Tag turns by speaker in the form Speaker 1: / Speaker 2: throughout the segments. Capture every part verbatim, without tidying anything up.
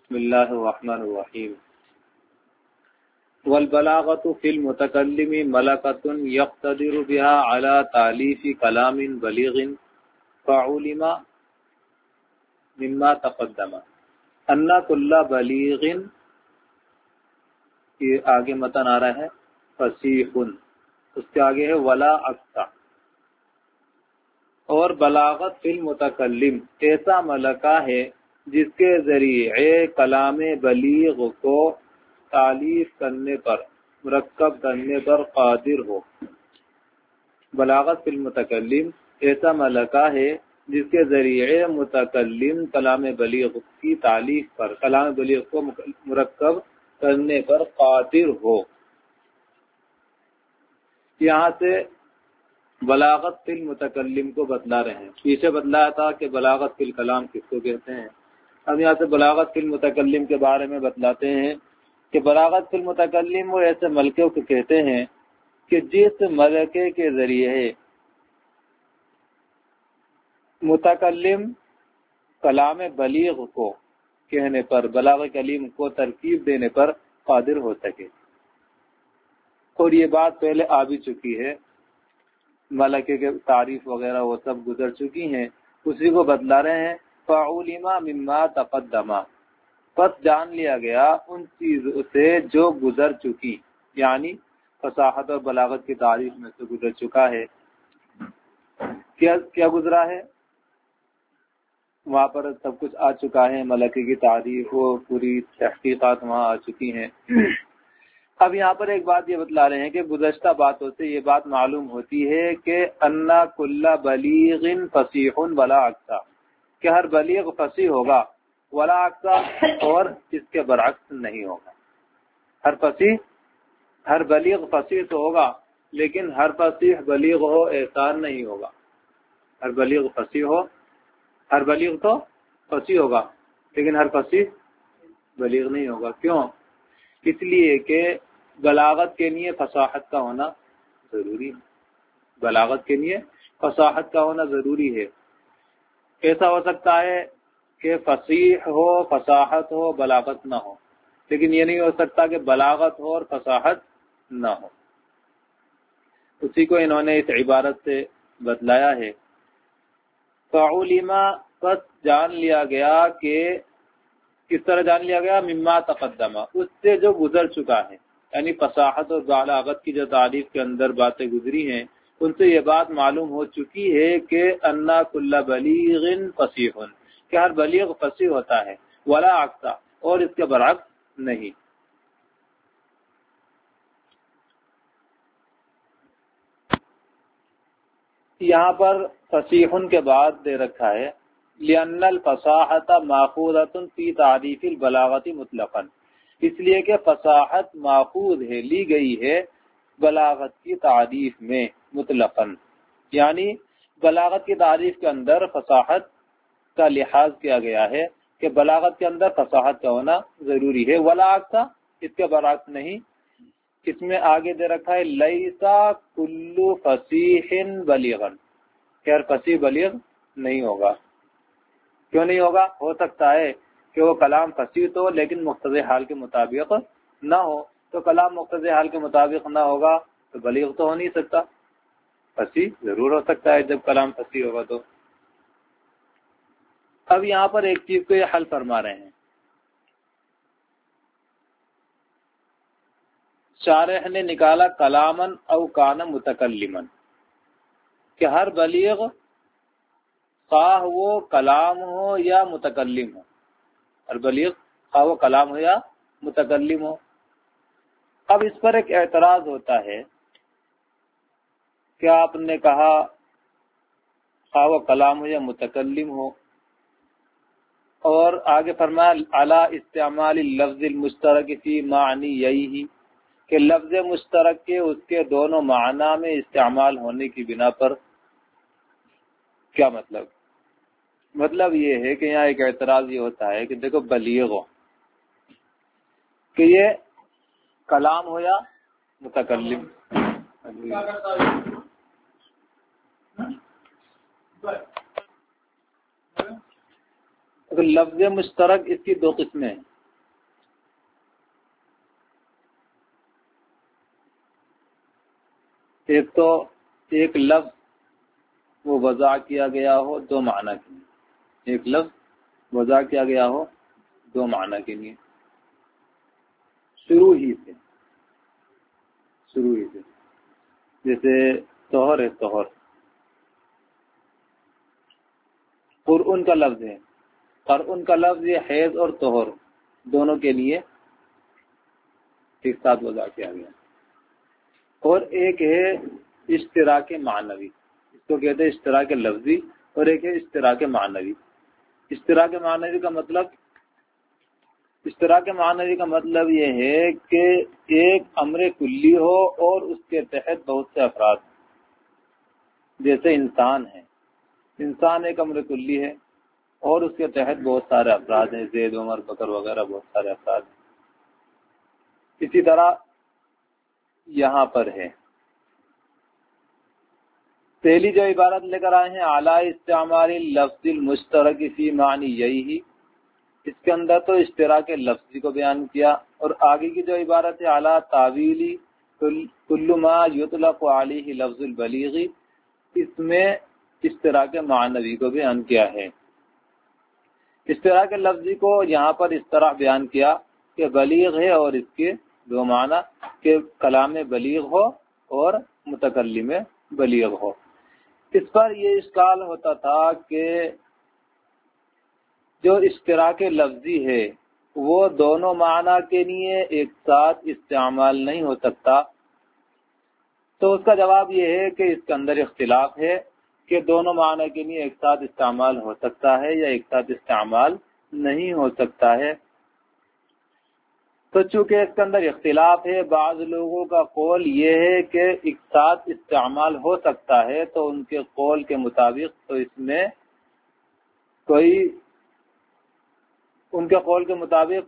Speaker 1: بسم اللہ الرحمن الرحیم والبلاغۃ فی المتکلم ملکۃ یقتدر بها علی تالیف کلام بلیغ فعلم مما تقدم ان کل بلیغ، یہ آگے متن آ رہا ہے فصیح، اس کے آگے ہے ولا اکثر، اور بلاغت فی المتکلم ایسا ملکہ ہے جس کے ذریعے کلام بلیغ کو تالیف کرنے پر، مرکب کرنے پر قادر ہو۔ بلاغت فی المتکلم ایسا ملکہ ہے جس کے ذریعے متکلم کلام بلیغ کی تالیف پر، کلام بلیغ کو مرکب کرنے پر قادر ہو۔ یہاں سے بلاغت فی المتکلم کو بتلا رہے ہیں، پیچھے بتلایا تھا کہ بلاغت فی الکلام کس کو کہتے ہیں، اب یہاں سے بلاغت فی المتکلم کے بارے میں بتلاتے ہیں کہ بلاغت فی المتکلم وہ ایسے ملکے کو کہتے ہیں کہ جس ملکے کے ذریعے متکلم کلام بلیغ کو کہنے پر، بلاغ کلیم کو ترکیب دینے پر قادر ہو سکے۔ اور یہ بات پہلے آ بھی چکی ہے، ملکے کے تعریف وغیرہ وہ سب گزر چکی ہیں، اسی کو بتلا رہے ہیں فَعُلِمَ مِمَّا تَقَدَّمَ، پس جان لیا گیا ان چیزوں سے جو گزر چکی، یعنی فصاحت اور بلاغت کی تعریف میں سے گزر چکا ہے۔ کیا کیا گزرا ہے؟ وہاں پر سب کچھ آ چکا ہے، ملکے کی تعریف وہ پوری تحقیقات وہاں آ چکی ہیں۔ اب یہاں پر ایک بات یہ بتلا رہے ہیں کہ گزشتہ باتوں سے یہ بات معلوم ہوتی ہے کہ ان کل بلیغ فصیح ولا اکثر، کہ ہر بلیغ فصیح ہوگا، ولا اکثر، اور اس کے برعکس نہیں ہوگا۔ ہر فصیح، ہر بلیغ فصیح تو ہوگا، لیکن ہر فصیح بلیغ ہو ایسا نہیں ہوگا۔ ہر بلیغ فصیح ہو، ہر بلیغ تو فصیح ہوگا، لیکن ہر فصیح بلیغ نہیں ہوگا۔ کیوں؟ اس لیے کہ بلاغت کے لیے فصاحت کا ہونا ضروری ہے، بلاغت کے لیے فصاحت کا ہونا ضروری ہے۔ ایسا ہو سکتا ہے کہ فصیح ہو، فصاحت ہو، بلاغت نہ ہو، لیکن یہ نہیں ہو سکتا کہ بلاغت ہو اور فصاحت نہ ہو۔ اسی کو انہوں نے اس عبارت سے بتلایا ہے فَعُلِمَ، پس جان لیا گیا، کہ کس طرح جان لیا گیا؟ مما تقدم، اس سے جو گزر چکا ہے، یعنی فصاحت اور بلاغت کی جو تعریف کے اندر باتیں گزری ہیں ان سے یہ بات معلوم ہو چکی ہے کہ انا کل بلیغ فصیح، کہ ہر بلیغ فصیح ہوتا ہے، ولا اکثر، اور اس کے برعکس نہیں۔ یہاں پر فصیح کے بعد دے رکھا ہے لأن الفصاحت ماخوذۃ فی تعریف البلاغت مطلقا، اس لیے کہ فصاحت ماخوذ ہے، لی گئی ہے بلاغت کی تعریف میں مطلقا، یعنی بلاغت کی تعریف کے اندر فصاحت کا لحاظ کیا گیا ہے کہ بلاغت کے اندر فصاحت کا ہونا ضروری ہے، ولا اکثر، اس کے برعکس نہیں۔ اس میں آگے دے رکھا ہے لیسا کل فصیح بلیغا، کہ ہر فصیح بلیغ نہیں ہوگا۔ کیوں نہیں ہوگا؟ ہو سکتا ہے کہ وہ کلام فصیح تو لیکن مقتضی حال کے مطابق نہ ہو، تو کلام مقتضی حال کے مطابق نہ ہوگا تو بلیغ تو ہو نہیں سکتا، فصیح ضرور ہو سکتا ہے جب کلام فصیح ہوگا تو۔ اب یہاں پر ایک چیز کو یہ حل فرما رہے ہیں، شارح نے نکالا کلامن او کان متکلمن، کہ ہر بلیغ خواہ وہ کلام ہو یا متکلم ہو، ہر بلیغ خواہ وہ کلام ہو یا متکلم ہو۔ اب اس پر ایک اعتراض ہوتا ہے کہ آپ نے کہا خواہ وہ کلام ہو یا متکلم ہو، اور آگے فرمایا علی استعمال اللفظ المشترک فی معنی یہی، کہ لفظ مشترک کے اس کے دونوں معنی میں استعمال ہونے کی بنا پر۔ کیا مطلب؟ مطلب یہ ہے کہ یہاں ایک اعتراض یہ ہوتا ہے کہ دیکھو بلیغ ہو کہ یہ کلام ہو یا متکلم، لفظ مشترک اس کی دو قسمیں ہیں، ایک تو ایک لفظ وہ وضع کیا گیا ہو دو معنی کے لیے، ایک لفظ وضع کیا گیا ہو دو معنی کے لیے شروع ہی سے شروع ہی سے جیسے طہر ہے، طہر قرآن کا لفظ ہے، قرآن کا لفظ یہ حیض اور طہر دونوں کے لیے ایک ساتھ وضع کیا گیا، اور ایک ہے اشتراک معنوی، اس کو کہتے ہیں اشتراک لفظی، اور ایک ہے اشتراک معنوی۔ اشتراک معنوی کا مطلب اشتراک معنوی کا مطلب یہ ہے کہ ایک امر کلی ہو اور اس کے تحت بہت سے افراد، جیسے انسان ہے، انسان ایک امر کلی ہے اور اس کے تحت بہت سارے افراد ہیں، زید، عمر، بکر وغیرہ بہت سارے افراد ہیں۔ اسی طرح یہاں پر ہے پہلی جو عبارت لے کر آئے ہیں اعلی استعمال لفظ المشترک فی معنی یہی، اس کے اندر تو اشتراک لفظی کو بیان کیا، اور آگے کی جو عبارت ہے اعلی تعویلی کل ما یطلق علیہ لفظ البلیغ، اس میں اشتراک معنوی کو بیان کیا ہے۔ اشتراک لفظی کو یہاں پر اس طرح بیان کیا کہ بلیغ ہے اور اس کے دو معنی کہ کلام بلیغ ہو اور متکلم بلیغ ہو۔ اس پر یہ اشکال ہوتا تھا کہ جو اشتراک لفظی ہے وہ دونوں معنی کے لیے ایک ساتھ استعمال نہیں ہو سکتا، تو اس کا جواب یہ ہے کہ اس کے اندر اختلاف ہے کہ دونوں معنی کے لیے ایک ساتھ استعمال ہو سکتا ہے یا ایک ساتھ استعمال نہیں ہو سکتا ہے۔ تو چونکہ اس کے اندر اختلاف ہے، بعض لوگوں کا قول یہ ہے کہ ایک ساتھ استعمال ہو سکتا ہے، تو ان کے قول کے مطابق تو اس میں کوئی ان کے قول کے مطابق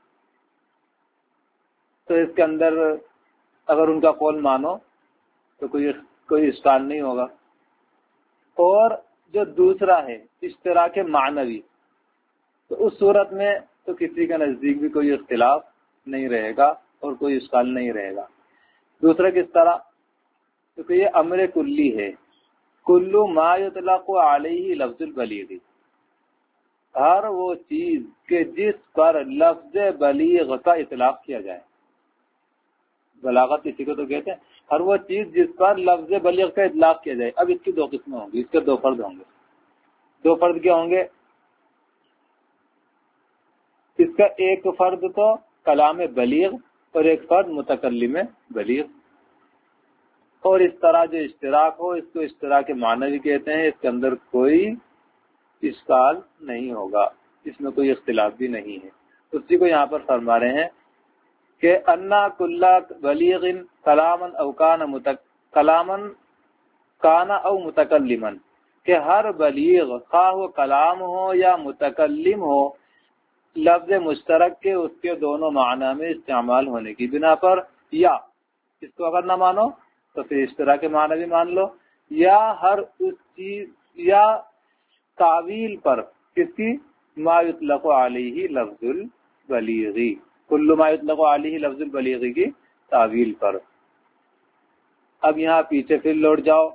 Speaker 1: تو اس کے اندر اگر ان کا قول مانو تو کوئی کوئی اشکال نہیں ہوگا۔ اور جو دوسرا ہے اشتراک معنوی، تو اس صورت میں تو کسی کے نزدیک بھی کوئی اختلاف نہیں رہے گا اور کوئی اشکال نہیں رہے گا۔ دوسرا کس طرح؟ کیونکہ یہ امر کلی ہے، کلو ما یطلق علیہ لفظ البلیغ، ہر وہ چیز کہ جس پر لفظ بلیغ کا اطلاق کیا جائے، بلاغت اسی کو تو کہتے ہیں، ہر وہ چیز جس پر لفظ بلیغ کا اطلاق کیا جائے۔ اب اس کی دو قسمیں ہوں گی، اس کے دو فرد ہوں گے۔ دو فرد کیا ہوں گے؟ اس کا ایک فرد تو کلام بلیغ اور ایک فرد متکلم بلیغ، اور اس طرح جو اشتراک ہو اس کو اشتراک معنوی کہتے ہیں، اس کے اندر کوئی اشکال نہیں ہوگا، اس میں کوئی اختلاف بھی نہیں ہے۔ اسی کو یہاں پر فرما رہے ہیں کہ انا کل بلیغ کلاما او کان کلاما کان او متکلما، کہ ہر بلیغ خواہ وہ کلام ہو یا متکلم ہو، لفظ مشترک کے اس کے دونوں معنی میں استعمال ہونے کی بنا پر، یا اس کو اگر نہ مانو تو پھر اشتراک معنی بھی مان لو، یا ہر اس چیز یا تعویل پر، کس کی؟ ما یطلق علیہ لفظ البلیغی، کل ما یطلق علیہ لفظ البلیغی کی تعویل پر۔ اب یہاں پیچھے پھر لوٹ جاؤ،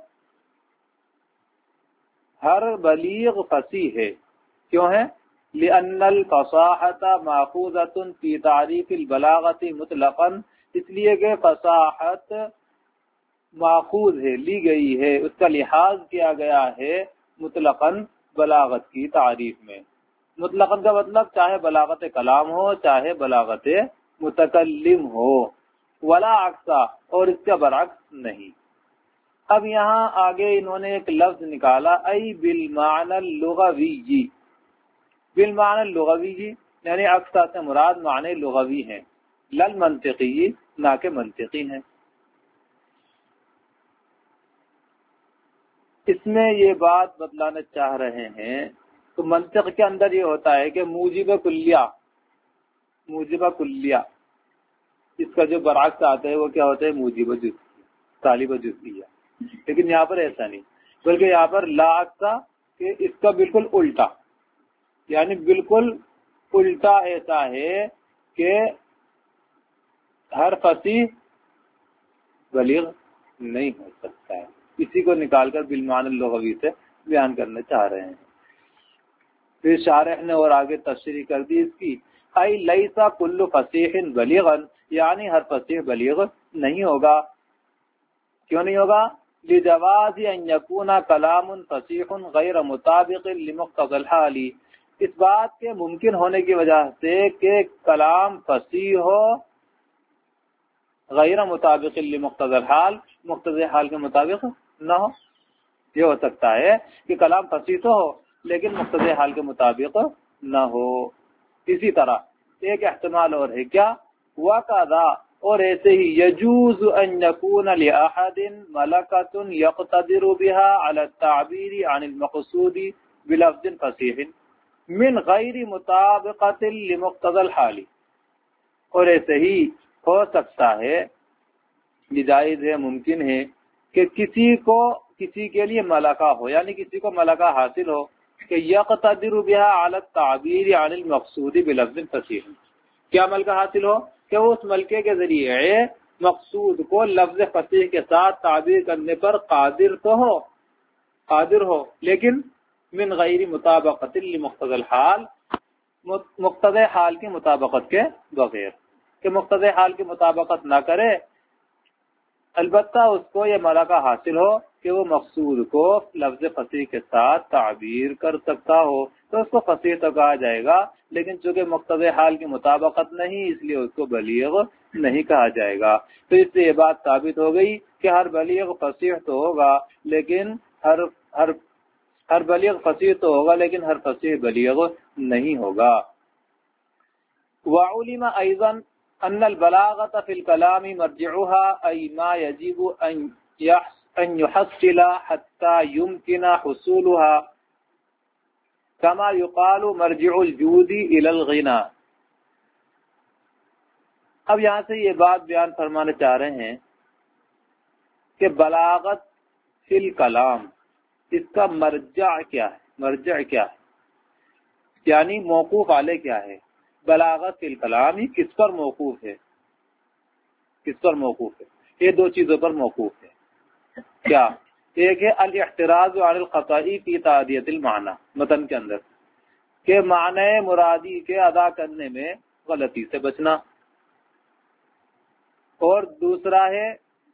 Speaker 1: ہر بلیغ فصیح ہے، کیوں ہے؟ لأن الفصاحت ماخوذۃ فی تعریف البلاغۃ مطلقا، اس لیے کہ فصاحت ماخوذ ہے، لی گئی ہے، اس کا لحاظ کیا گیا ہے مطلقاً بلاغت کی تعریف میں۔ مطلقاً کا مطلب چاہے بلاغت کلام ہو چاہے بلاغت متکلم ہو، ولا عکسا، اور اس کا برعکس نہیں۔ اب یہاں آگے انہوں نے ایک لفظ نکالا، ای بالمعنی اللغوی، بالمعنی اللغوی یعنی عکسا سے مراد معنی لغوی ہیں، لل منطقی، نہ کہ منطقی ہیں۔ اس میں یہ بات بتلانا چاہ رہے ہیں تو منطق کے اندر یہ ہوتا ہے کہ موجب کلیہ، موجب کلیہ، اس کا جو برعکس آتا ہے وہ کیا ہوتا ہے؟ موجب جزئی، طالب جزئیہ۔ لیکن یہاں پر ایسا نہیں، بلکہ یہاں پر لا عکسا، کہ اس کا بالکل الٹا، یعنی بالکل الٹا ایسا ہے کہ ہر فصیح بلیغ نہیں ہو سکتا ہے. اسی کو نکال کر بالمعنی اللغوی سے بیان کرنا چاہ رہے ہیں. پھر شارح نے اور آگے تشریح کر دی اس کی، ای لیسا کل فصیح بلیغا، یعنی ہر فصیح بلیغ نہیں ہوگا. کیوں نہیں ہوگا؟ لجواز ان یکون کلام فصیح غیر مطابق لمقتضی الحال، اس بات کے ممکن ہونے کی وجہ سے کہ کلام فصیح ہو غیر مطابق لمقتضی الحال، مقتضی حال کے مطابق نہ ہو. یہ ہو سکتا ہے کہ کلام فصیح تو ہو لیکن مقتضی حال کے مطابق نہ ہو. اسی طرح ایک احتمال اور ہے کیا، وَقَذَا، اور ایسے ہی يَجُوزُ أَن يَكُونَ لِأَحَدٍ مَلَكَةٌ يَقْتَدِرُ بِهَا عَلَى التَّعْبِيرِ عَنِ الْمَقْصُودِ بِلَفْظٍ فَصِيحٍ مِنْ غَيْرِ مُطَابِقَةٍ لِمُقْتَضَى الْحَالِ، اور ایسے ہی ہو سکتا ہے، یہ جائز ہے، ممکن ہے کہ کسی کو کسی کے لیے ملکہ ہو، یعنی کسی کو ملکہ حاصل ہو کہ یقتدر بها علی التعبیر عن المقصود بلفظ فصیح، کیا ملکہ حاصل ہو کہ وہ اس ملکے کے ذریعے مقصود کو لفظ فصیح کے ساتھ تعبیر کرنے پر قادر تو ہو قادر ہو لیکن من غیر مطابقت لمقتضی الحال، مقتضی حال کی مطابقت کے بغیر، کہ مقتضی حال کی مطابقت نہ کرے، البتہ اس کو یہ ملکہ حاصل ہو کہ وہ مقصود کو لفظ فصیح کے ساتھ تعبیر کر سکتا ہو، تو اس کو فصیح تو کہا جائے گا، لیکن چونکہ مقتضی حال کی مطابقت نہیں اس لیے اس کو بلیغ نہیں کہا جائے گا. تو اس سے یہ بات ثابت ہو گئی کہ ہر بلیغ فصیح تو ہوگا لیکن ہر ہر ہر بلیغ فصیح تو ہوگا لیکن ہر فصیح بلیغ نہیں ہوگا. وعلم ایضا ان البلاغة في الكلام مرجعها اي ما يجب ان ان يحصل حتى يمكن حصولها كما يقال مرجع الجود الى الغنى. اب یہاں سے یہ بات بیان فرمانا چاہ رہے ہیں کہ بلاغت فی الکلام، اس کا مرجع کیا ہے، مرجع کیا ہے، یعنی موقوف علیہ کیا ہے. بلاغت فی الکلام ہی کس پر موقوف ہے، کس پر موقوف ہے؟ یہ دو چیزوں پر موقوف ہے. کیا؟ ایک ہے الاحتراز عن الخطأ فی تعدیت المعنی، متن کے اندر کہ معنی مرادی کے ادا کرنے میں غلطی سے بچنا، اور دوسرا ہے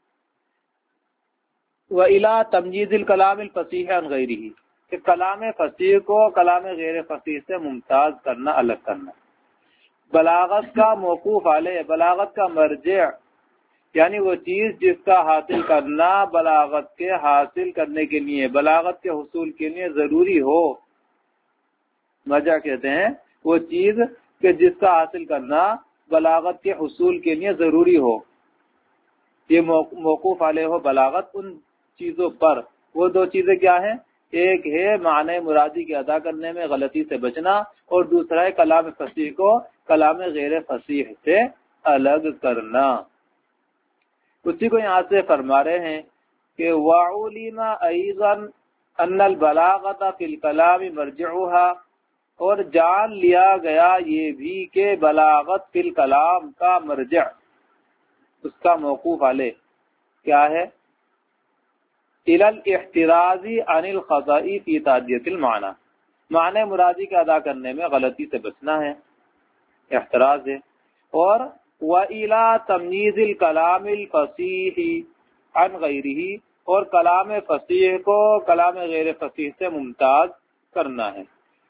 Speaker 1: وَإِلَى تَمْيِيزِ الْكَلَامِ الْفَصِيحِ عَنْ غَيْرِهِ، کہ کلام فصیح کو کلام غیر فصیح سے ممتاز کرنا، الگ کرنا. بلاغت کا موقوف علیہ، بلاغت کا مرجع یعنی وہ چیز جس کا حاصل کرنا بلاغت کے حاصل کرنے کے لیے، بلاغت کے حصول کے لیے ضروری ہو. مرجع کہتے ہیں وہ چیز کہ جس کا حاصل کرنا بلاغت کے حصول کے لیے ضروری ہو. یہ موقوف علیہ ہو بلاغت ان چیزوں پر. وہ دو چیزیں کیا ہیں؟ ایک ہے معنی مرادی کے ادا کرنے میں غلطی سے بچنا، اور دوسرا ہے کلام فصیح کو کلام غیر فصیح سے الگ کرنا. اسی کو یہاں سے فرما رہے ہیں کہ وَعُلِمَ أَيْضًا أَنَّ الْبَلَاغَةَ فِي الْكَلَامِ مَرْجِعُهَا، اور جان لیا گیا یہ بھی کہ بلاغت فی الکلام کا مرجع، اس کا موقوف علیہ کیا ہے؟ إِلَى الْاِحْتِرَازِ عَنِ الْخَطَئِ فِي تَعْدِيَةِ الْمَعْنَى، معنی مرادی کا ادا کرنے میں غلطی سے بچنا ہے، احتراز ہے. اور وَإِلَى تَمْيِيزِ الْكَلَامِ الْفَصِيحِ عَنْ غَيْرِهِ، اور کلام فصیح کو کلام غیر فصیح سے ممتاز کرنا ہے.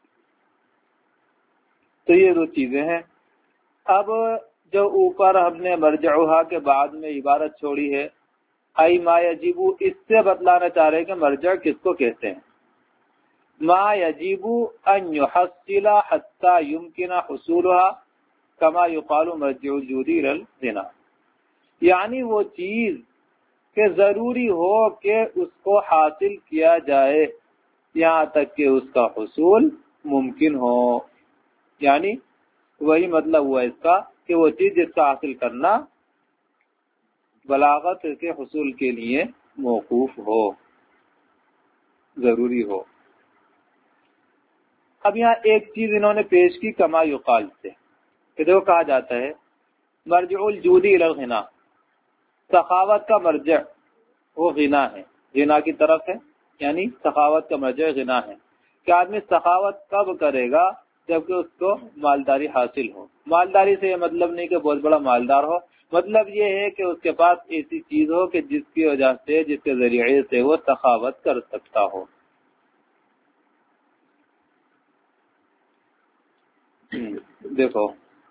Speaker 1: تو یہ دو چیزیں ہیں. اب جو اوپر ہم نے مرجعها کے بعد میں عبارت چھوڑی ہے ای ما یجب، اس سے بتلانا چاہ رہے ہیں کہ مرجع کس کو کہتے ہیں. ما یجب ان یحصل حتی یمکن حصولها کما یقال مرجع الجود الى الغنى، یعنی وہ چیز کہ ضروری ہو کہ اس کو حاصل کیا جائے یہاں تک کہ اس کا حصول ممکن ہو. یعنی وہی مطلب ہوا اس کا کہ وہ چیز جس کا حاصل کرنا بلاغت کے حصول کے لیے موقوف ہو، ضروری ہو. اب یہاں ایک چیز انہوں نے پیش کی کما یقال سے، کہ دیکھو کہا جاتا ہے مرجع الجود الی الغنى، سخاوت کا مرجع وہ غنا ہے، غنا کی طرف ہے، یعنی سخاوت کا مرجع غنا ہے کہ آدمی سخاوت کب کرے گا؟ جبکہ اس کو مالداری حاصل ہو۔ مالداری سے یہ مطلب نہیں کہ بہت بڑا مالدار ہو، مطلب یہ ہے کہ اس کے پاس ایسی چیز ہو کہ جس کی وجہ سے، جس کے ذریعے سے وہ سخاوت کر سکتا ہو۔ دیکھو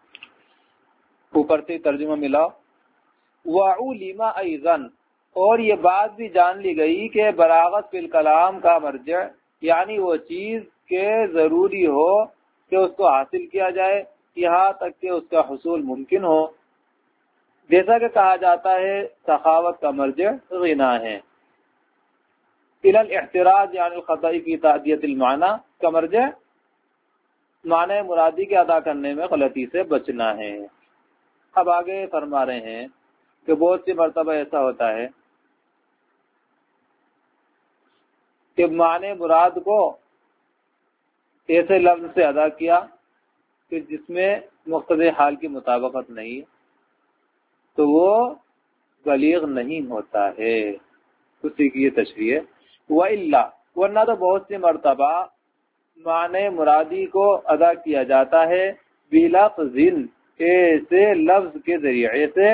Speaker 1: اوپر سے ترجمہ ملا، وَعُلِمَ أَيْضًا، اور یہ بات بھی جان لی گئی کہ بلاغت فی الکلام کا مرجع یعنی وہ چیز کہ ضروری ہو کہ اس کو حاصل کیا جائے یہاں تک کہ اس کا حصول ممکن ہو، جیسا کہ کہا جاتا ہے سخاوت کا مرجع غنا ہے۔ الی الاحتراز یعنی الخطأ کی تعدیت المعنی کا مرجع معنی مرادی کے ادا کرنے میں غلطی سے بچنا ہے۔ اب آگے فرما رہے ہیں کہ بہت سی مرتبہ ایسا ہوتا ہے کہ معنی مراد کو ایسے لفظ سے ادا کیا کہ جس میں مقتضی حال کی مطابقت نہیں، تو وہ بلیغ نہیں ہوتا ہے، اسی کی یہ تشریح ہے۔ وَإِلَّا، ورنہ تو بہت سی مرتبہ معنی مرادی کو ادا کیا جاتا ہے بِلَفْظٍ، ایسے لفظ کے ذریعے سے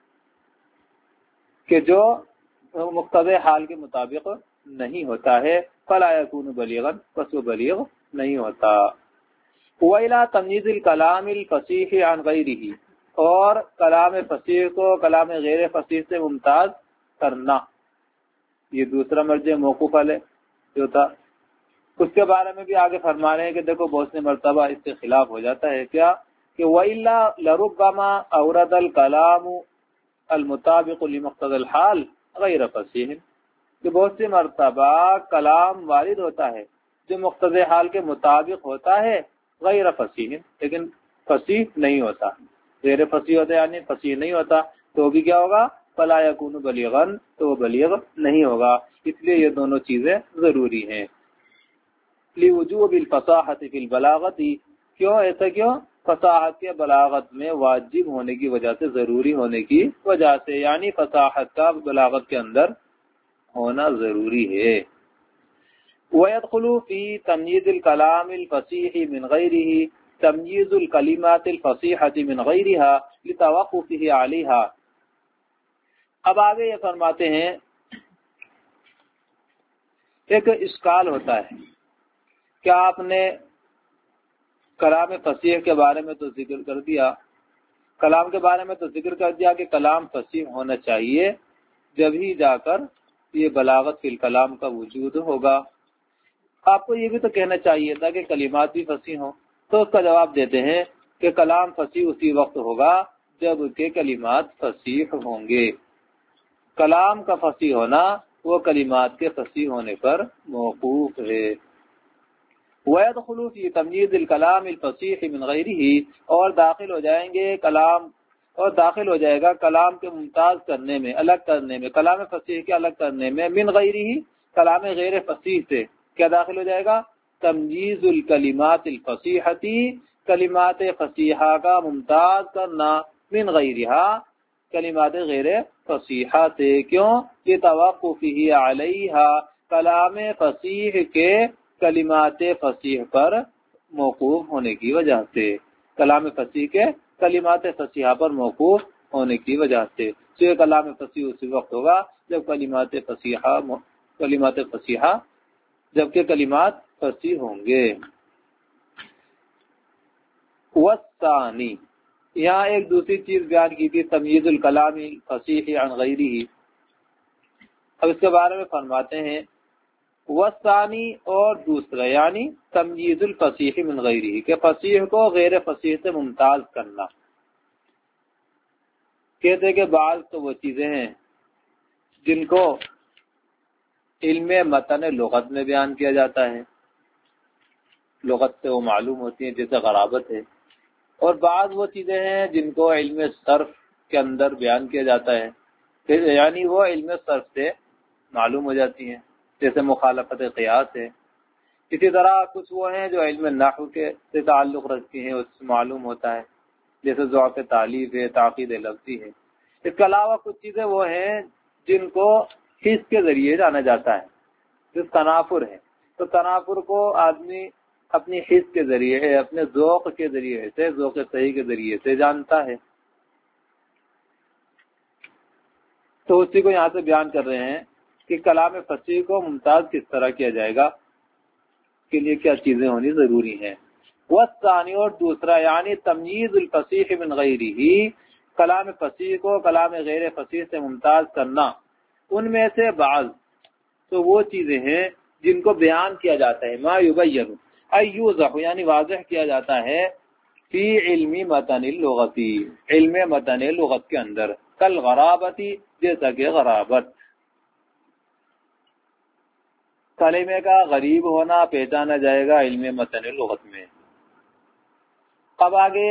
Speaker 1: کہ جو مقتضی حال کے مطابق نہیں ہوتا ہے، فَلَا يَكُونُ بَلِيغًا، پس وہ بلیغ نہیں ہوتا۔ وَإِلَىٰ تَمْيِيزِ الْكَلَامِ الْفَصِيحِ عَنْ غَيْرِهِ، اور کلام فصیح کو کلام غیر فصیح سے ممتاز کرنا، یہ دوسرا مرجع موقوف علیہ جو تھا، اس کے بارے میں بھی آگے فرما رہے ہیں کہ دیکھو بہت سے مرتبہ اس کے خلاف ہو جاتا ہے کیا کہ وَإِلَّا لَرُبَّمَا أَوْرَدَ الْكَلَامُ الْمُطَابِقُ لِمُقْتَضِى الْحَالِ غَيْرَ فَصِيحٍ، کہ بہت سی مرتبہ کلام وارد ہوتا ہے جو مقتضی حال کے مطابق ہوتا ہے غیر فصیح، لیکن فصیح نہیں ہوتا، غیر فصیح ہوتا ہے یعنی فصیح نہیں ہوتا، تو بھی کیا ہوگا؟ فَلَا يَكُونُ بَلِيغًا، تو وہ بلیغ نہیں ہوگا۔ اس لیے یہ دونوں چیزیں ضروری ہیں۔ لِوُجُوبِ الْفَصَاحَةِ فِي الْبَلَاغَةِ، کیوں ایسا کیوں؟ فصاحت کے بلاغت میں واجب ہونے کی وجہ سے، ضروری ہونے کی وجہ سے، یعنی فصاحت کا بلاغت کے اندر ہونا ضروری ہے۔ وَيَدْخُلُ فِي تَمْيِيزِ الْكَلَامِ الْفَصِيحِ مِنْ غَيْرِهِ تَمْيِيزُ الْكَلِمَاتِ الْفَصِيحَةِ مِنْ غَيْرِهَا لِتَوَقُّفِهِ عَلَيْهَا۔ اب آگے یہ فرماتے ہیں ایک اشکال ہوتا ہے، کیا آپ نے کلام فصیح کے بارے میں تو ذکر کر دیا، کلام کے بارے میں تو ذکر کر دیا کہ کلام فصیح ہونا چاہیے، جب ہی جا کر یہ بلاغت فی الکلام کا وجود ہوگا۔ آپ کو یہ بھی تو کہنا چاہیے تھا کہ کلمات بھی فصیح ہوں، تو اس کا جواب دیتے ہیں کہ کلام فصیح اسی وقت ہوگا جب کہ کلمات فصیح ہوں گے۔ کلام کا فصیح ہونا وہ کلمات کے فصیح ہونے پر موقوف ہے۔ وَيَدْخُلُ فِي تَمْيِيزِ الْكَلَامِ الْفَصِيحِ مِنْ غَيْرِهِ، اور داخل ہو جائیں گے کلام اور داخل ہو جائے گا کلام کے ممتاز کرنے میں، الگ کرنے میں، کلام فصیح کے الگ کرنے میں، من غیرہ، کلام غیر فصیح سے کیا داخل ہو جائے گا؟ تمجیز الکلمات الفصیحۃ، کلمات فصیحہ کا ممتاز کرنا، من غیرہا، کلمات غیر فصیحہ سے، کیوں؟ یہ توقفہ علیہا، کلام فصیح کے کلمات فصیح پر موقوف ہونے کی وجہ سے، کلام فصیح کے کلمات فصیحہ پر موقوف ہونے کی وجہ سے، تو یہ کلام فصیح اسی وقت ہوگا جب کلمات فصیحہ کلمات فصیحہ جبکہ کلمات فصیح ہوں گے۔ والثانی، یہاں ایک دوسری چیز بیان کی تھی، تمییز الکلام الفصیح عن غیرہ، اب اس کے بارے میں فرماتے ہیں والثانی، اور دوسرا یعنی تمییز الفصیح من غیرہ، کہ فصیح کو غیر فصیح سے ممتاز کرنا۔ کہتے کہ بعض تو وہ چیزیں ہیں جن کو علم متن لغت میں بیان کیا جاتا ہے، لغت سے وہ معلوم ہوتی ہیں، جیسے غرابت ہے، اور بعض وہ چیزیں ہیں جن کو علم صرف کے اندر بیان کیا جاتا ہے، یعنی وہ علم صرف سے معلوم ہو جاتی ہیں، جیسے مخالفت قیاس ہے۔ اسی طرح کچھ وہ ہیں جو علم نحو کے سے تعلق رکھتی ہیں، اس سے معلوم ہوتا ہے، جیسے ضعف تعلیف ہے، تعقید لفظی ہے۔ اس کے علاوہ کچھ چیزیں وہ ہیں جن کو حس کے ذریعے جانا جاتا ہے، جو تنافر ہے، تو تنافر کو آدمی اپنی حس کے ذریعے، اپنے ذوق کے ذریعے سے، ذوق صحیح کے ذریعے سے جانتا ہے۔ تو اسی کو یہاں سے بیان کر رہے ہیں کہ کلام فصیح کو ممتاز کس طرح کیا جائے گا، کے لیے کیا چیزیں ہونی ضروری ہیں۔ والثانی، اور دوسرا، یعنی تمییز الفصیح من غیرہ، کلام فصیح کو کلام غیر فصیح سے ممتاز کرنا۔ ان میں سے بعض تو وہ چیزیں ہیں جن کو بیان کیا جاتا ہے، ما یبین ایوضح، یعنی واضح کیا جاتا ہے، فی علم متن اللغتی، علم متن لغت کے اندر، کل غرابتی، جیسا کہ غرابت، کلمے کا غریب ہونا پہچانا جائے گا علم متن لغت میں۔ اب آگے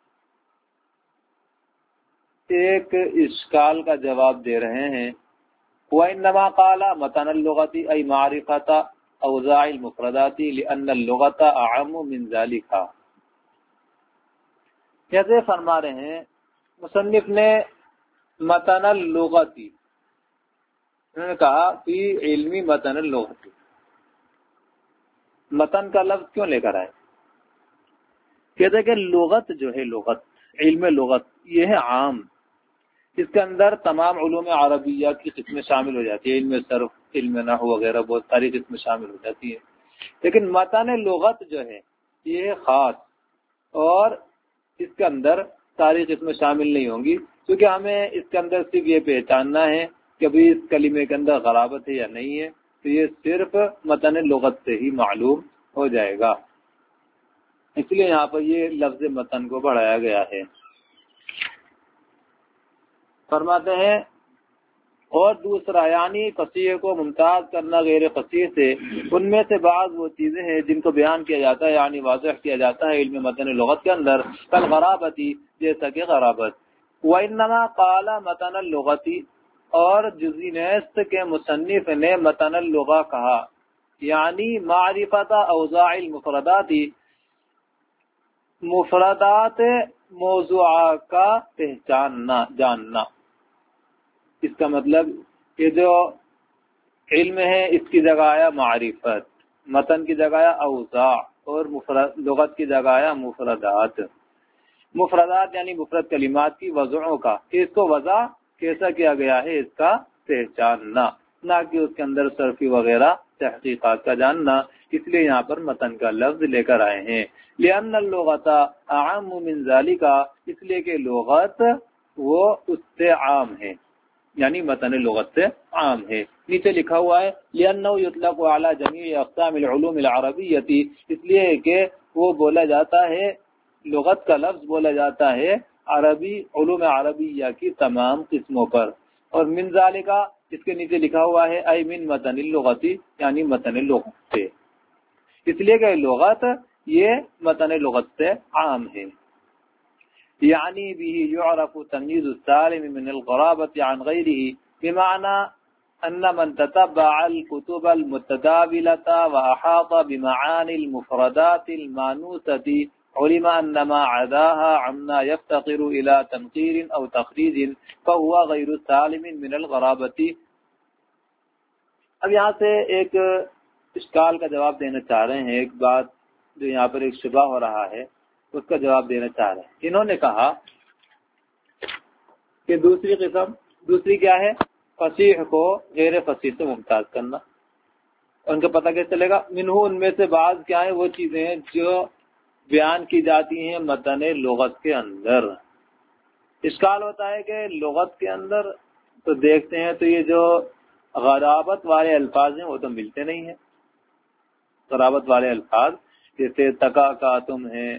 Speaker 1: ایک اشکال کا جواب دے رہے ہیں، وَإِنَّمَا قَالَ مَتَنَ اللُّغَةِ أَيْ مَعْرِفَةَ أَوْزَاعِ الْمُفْرَدَاتِ لِأَنَّ اللُّغَةَ أَعَمُّ مِنْ ذَلِكَ۔ جیسے فرما رہے ہیں مصنف نے متن اللغتی، انہوں نے کہا فی علمی متن اللغتی، متن کا لفظ کیوں لے کر آئے؟ کہتے ہیں کہ لغت جو ہے، لغت، علم لغت، یہ ہے عام، اس کے اندر تمام علوم عربیہ کی قسمیں شامل ہو جاتی ہے، علم صرف، علم نحو وغیرہ بہت ساری قسمیں شامل ہو جاتی ہے۔ لیکن متن لغت جو ہے یہ ہے خاص، اور اس کے اندر ساری قسمیں شامل نہیں ہوں گی، کیونکہ ہمیں اس کے اندر صرف یہ پہچاننا ہے کہ ابھی اس کلمے کے اندر غرابت ہے یا نہیں ہے، تو یہ صرف متن لغت سے ہی معلوم ہو جائے گا، اس لیے یہاں پر یہ لفظ متن کو بڑھایا گیا ہے۔ فرماتے ہیں اور دوسرا، یعنی فصیح کو ممتاز کرنا غیر فصیح سے، ان میں سے بعض وہ چیزیں ہیں جن کو بیان کیا جاتا ہے، یعنی واضح کیا جاتا ہے علم متن لغت کے اندر، کل غرابتی، جیسا کہ غرابت۔ وَإِنَّمَا قَالَ مَتَنَ اللُّغَةِ، اور جزوی نیست کے مصنف نے متن اللغہ کہا، یعنی معرفت اوضاع المفردات، مفردات موضوعہ کا پہچاننا، جاننا۔ اس کا مطلب یہ جو علم ہے اس کی جگہ آیا معرفت، متن کی جگہ آیا اوضاع، اور مفرد لغت کی جگہ آیا مفردات۔ مفردات یعنی مفرد کلمات کی وضعوں کا، کہ اس کو وضع کیسا کیا گیا ہے، اس کا پہچاننا، نہ کہ اس کے اندر صرفی وغیرہ تحقیقات کا جاننا۔ اس لیے یہاں پر متن کا لفظ لے کر آئے ہیں، لأن اللغت اعم من ذلك، اس لیے کہ لغت وہ اس سے عام ہے، یعنی متن لغت سے عام ہے۔ نیچے لکھا ہوا ہے لأنه يطلق على جميع اقسام العلوم العربیہ، اس لیے کہ وہ بولا جاتا ہے، لغت کا لفظ بولا جاتا ہے عربی علوم عربیہ کی تمام قسموں پر۔ اور من ذالک، اس کے نیچے لکھا ہوا ہے ای من متن اللغت، یعنی متن لغت سے، اس لیے کہ لغت یہ متن لغت سے عام ہے۔ یعنی به يعرف تمییز السالم من الغرابة عن غیره، بمعنى ان من تتبع الكتب المتداولة واحاط بمعاني المفردات المانوسة، علم ان ما عداها عما يفتقر الى تنقير او تخريج فهو غير سالم من الغرابة۔ اب یہاں سے ایک اشکال کا جواب دینا چاہ رہے ہیں، ایک بات جو یہاں پر ایک شبہ ہو رہا ہے اس کا جواب دینا چاہ رہے ہیں۔ انہوں نے کہا کہ دوسری قسم، دوسری کیا ہے؟ فصیح کو غیر فصیح سے ممتاز کرنا۔ ان کا پتہ کیسے چلے گا؟ منہو، ان میں سے بعض کیا ہیں، وہ چیزیں ہیں جو بیان کی جاتی ہیں متن لغت کے اندر۔ اشکال ہوتا ہے کہ لغت کے اندر تو دیکھتے ہیں تو یہ جو غرابت والے الفاظ ہیں وہ تو ملتے نہیں ہیں، غرابت والے الفاظ جیسے تکا کا تم ہے،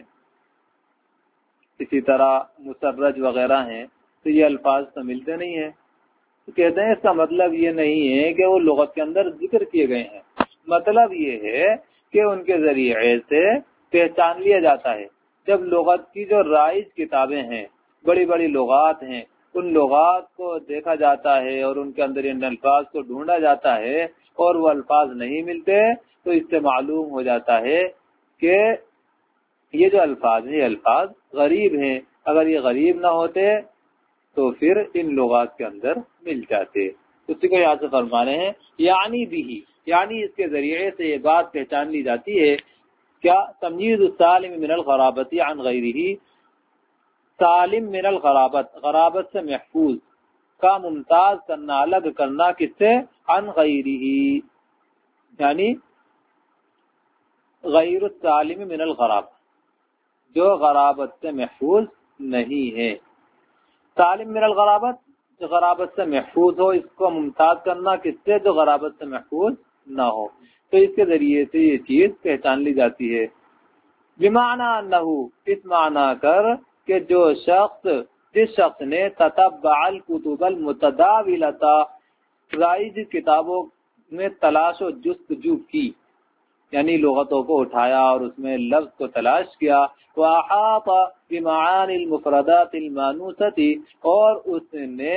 Speaker 1: اسی طرح مسرج وغیرہ ہیں، تو یہ الفاظ تو ملتے نہیں ہیں۔ تو کہتے ہیں اس کا مطلب یہ نہیں ہے کہ وہ لغت کے اندر ذکر کیے گئے ہیں، مطلب یہ ہے کہ ان کے ذریعے سے پہچان لیا جاتا ہے۔ جب لغت کی جو رائج کتابیں ہیں، بڑی بڑی لغات ہیں، ان لغات کو دیکھا جاتا ہے اور ان کے اندر ان الفاظ کو ڈھونڈا جاتا ہے اور وہ الفاظ نہیں ملتے، تو اس سے معلوم ہو جاتا ہے کہ یہ جو الفاظ ہیں یہ الفاظ غریب ہیں، اگر یہ غریب نہ ہوتے تو پھر ان لغات کے اندر مل جاتے۔ اسی کو یہاں سے فرمانے ہیں یعنی بھی، یعنی اس کے ذریعے سے یہ بات پہچان لی جاتی ہے کیا تمییز السالم من الغرابت عن غیرہ، سالم من الغرابت، غرابت سے محفوظ کا ممتاز کرنا، الگ کرنا کس سے؟ عن غیرہ، یعنی غیر السالم من الغرابت، جو غرابت سے محفوظ نہیں ہے۔ سالم من الغرابت، جو غرابت سے محفوظ ہو، اس کو ممتاز کرنا کس سے؟ جو غرابت سے محفوظ نہ ہو۔ تو اس کے ذریعے سے یہ چیز پہچان لی جاتی ہے۔ بمعنی انہو، اس معنی کر کہ جو شخص جس شخص نے تتبع الکتب المتداولۃ، رائج کتابوں میں تلاش و جستجو کی، یعنی لغتوں کو اٹھایا اور اس میں لفظ کو تلاش کیا، وَأَحَاطَ بِمَعَانِ الْمُفْرَدَاتِ الْمَانُوسَةِ، اور اس نے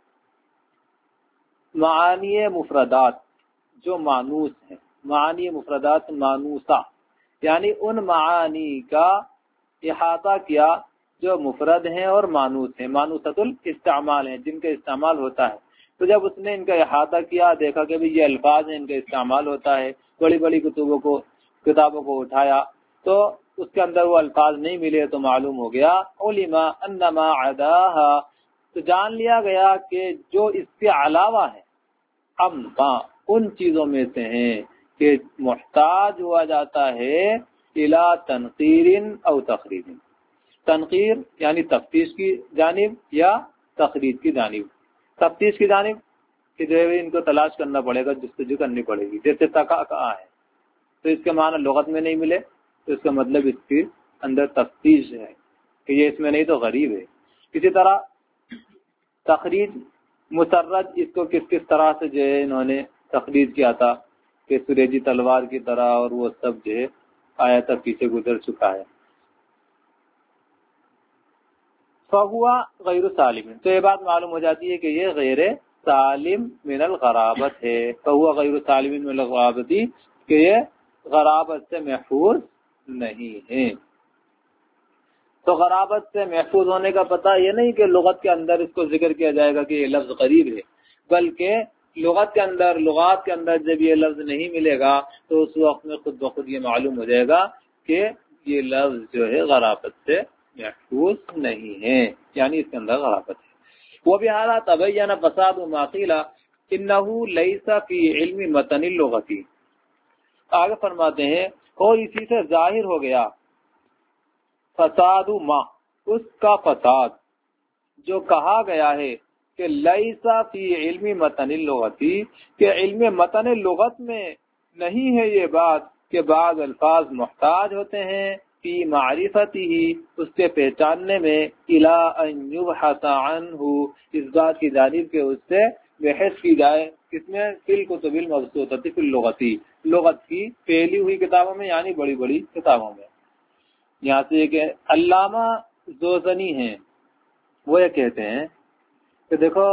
Speaker 1: معانی مفردات جو مانوس ہیں، معانی مفردات مانوسہ، یعنی ان معانی کا احاطہ کیا جو مفرد ہیں اور مانوس ہیں، مانوسۃ الاستعمال ہیں، جن کا استعمال ہوتا ہے۔ تو جب اس نے ان کا احاطہ کیا، دیکھا کہ یہ الفاظ ہیں، ان کا استعمال ہوتا ہے، بڑی بڑی کتبوں کو کتابوں کو اٹھایا تو اس کے اندر وہ الفاظ نہیں ملے، تو معلوم ہو گیا علم انما عداها، تو جان لیا گیا کہ جو اس کے علاوہ ہے، اما ان چیزوں میں سے ہیں کہ محتاج ہوا جاتا ہے الی تنقیر او تخریج، تنقیر یعنی تفتیش کی جانب یا تخریج کی جانب۔ تفتیش کی جانب کہ جو ہے ان کو تلاش کرنا پڑے گا، جستجو کرنی پڑے گی، جیسے تقا کہا ہے تو اس کے معنی لغت میں نہیں ملے تو اس کا مطلب اس کے اندر تفتیش ہے کہ یہ اس میں نہیں تو غریب ہے۔ اسی طرح تخریج مسرد، اس کو کس کس طرح سے جو ہے انہوں نے تخریج کیا تھا کہ سریجی تلوار کی طرح، اور وہ سب جو ہے آیا تھا، پیچھے گزر چکا ہے۔ فہوا غیر سالم، تو یہ بات معلوم ہو جاتی ہے کہ یہ غیر سالم من الغرابت ہے۔ فہوا غیر سالم من الغرابتی، کہ یہ غرابت سے محفوظ نہیں ہے۔ تو غرابت سے محفوظ ہونے کا پتہ یہ نہیں کہ لغت کے اندر اس کو ذکر کیا جائے گا کہ یہ لفظ غریب ہے، بلکہ لغت کے اندر لغات کے اندر جب یہ لفظ نہیں ملے گا تو اس وقت میں خود بخود یہ معلوم ہو جائے گا کہ یہ لفظ جو ہے غرابت سے محفوظ نہیں ہے، یعنی اس کے اندر غرابت ہے۔ وہ بھی حالات تبین فساد ما قیل انه ليس في علم متن اللغتی، آگے فرماتے ہیں اور اسی سے ظاہر ہو گیا فساد ما، اس کا فساد جو کہا گیا ہے کہ لیسا فی علم متن اللغتی، کہ علم متن لغت میں نہیں ہے یہ بات کہ بعض الفاظ محتاج ہوتے ہیں فی معرفتی ہی، اس کے پہچاننے میں، الی ان یبحث عنہ، اس بات کی جانب کہ اس سے بحث کی جائے، کس میں؟ فی الکتب المبسوطۃ فی اللغتی، لغت کی پھیلی ہوئی کتابوں میں، یعنی بڑی بڑی کتابوں میں۔ یہاں سے کہ علامہ زوزنی ہیں، وہ یہ کہتے ہیں کہ دیکھو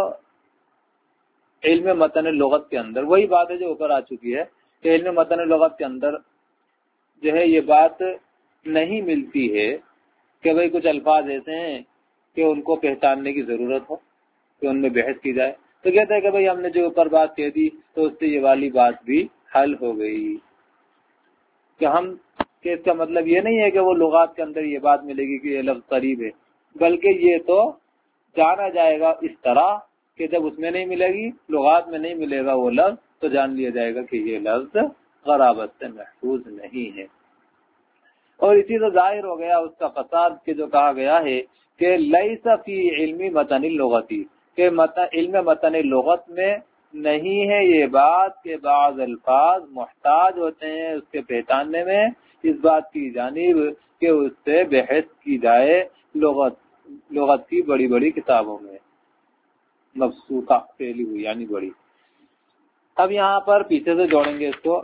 Speaker 1: علم متن لغت کے اندر وہی بات ہے جو اوپر آ چکی ہے کہ علم متن لغت کے اندر جو ہے یہ بات نہیں ملتی ہے کہ بھئی کچھ الفاظ ایسے ہیں کہ ان کو پہچاننے کی ضرورت ہو کہ ان میں بحث کی جائے، تو کہتے ہیں کہ بھئی ہم نے جو اوپر بات کہہ دی تو اس سے یہ والی بات بھی حل ہو گئی، کہ ہم کہ اس کا مطلب یہ نہیں ہے کہ وہ لغات کے اندر یہ بات ملے گی کہ یہ لفظ قریب ہے، بلکہ یہ تو جانا جائے گا اس طرح کہ جب اس میں نہیں ملے گی، لغات میں نہیں ملے گا وہ لفظ، تو جان لیا جائے گا کہ یہ لفظ غرابت سے محفوظ نہیں ہے۔ اور اسی سے ظاہر ہو گیا اس کا فساد کہ جو کہا گیا ہے کہ لیس فی علم متن اللغتی، کہ علم متن لغت میں نہیں ہے یہ بات کہ بعض الفاظ محتاج ہوتے ہیں اس کے پہچاننے میں، اس بات کی جانب کہ اس سے بحث کی جائے لغت لغت کی بڑی بڑی کتابوں میں، مبسوطہ پھیلی ہوئی یعنی بڑی۔ اب یہاں پر پیچھے سے جوڑیں گے اس کو،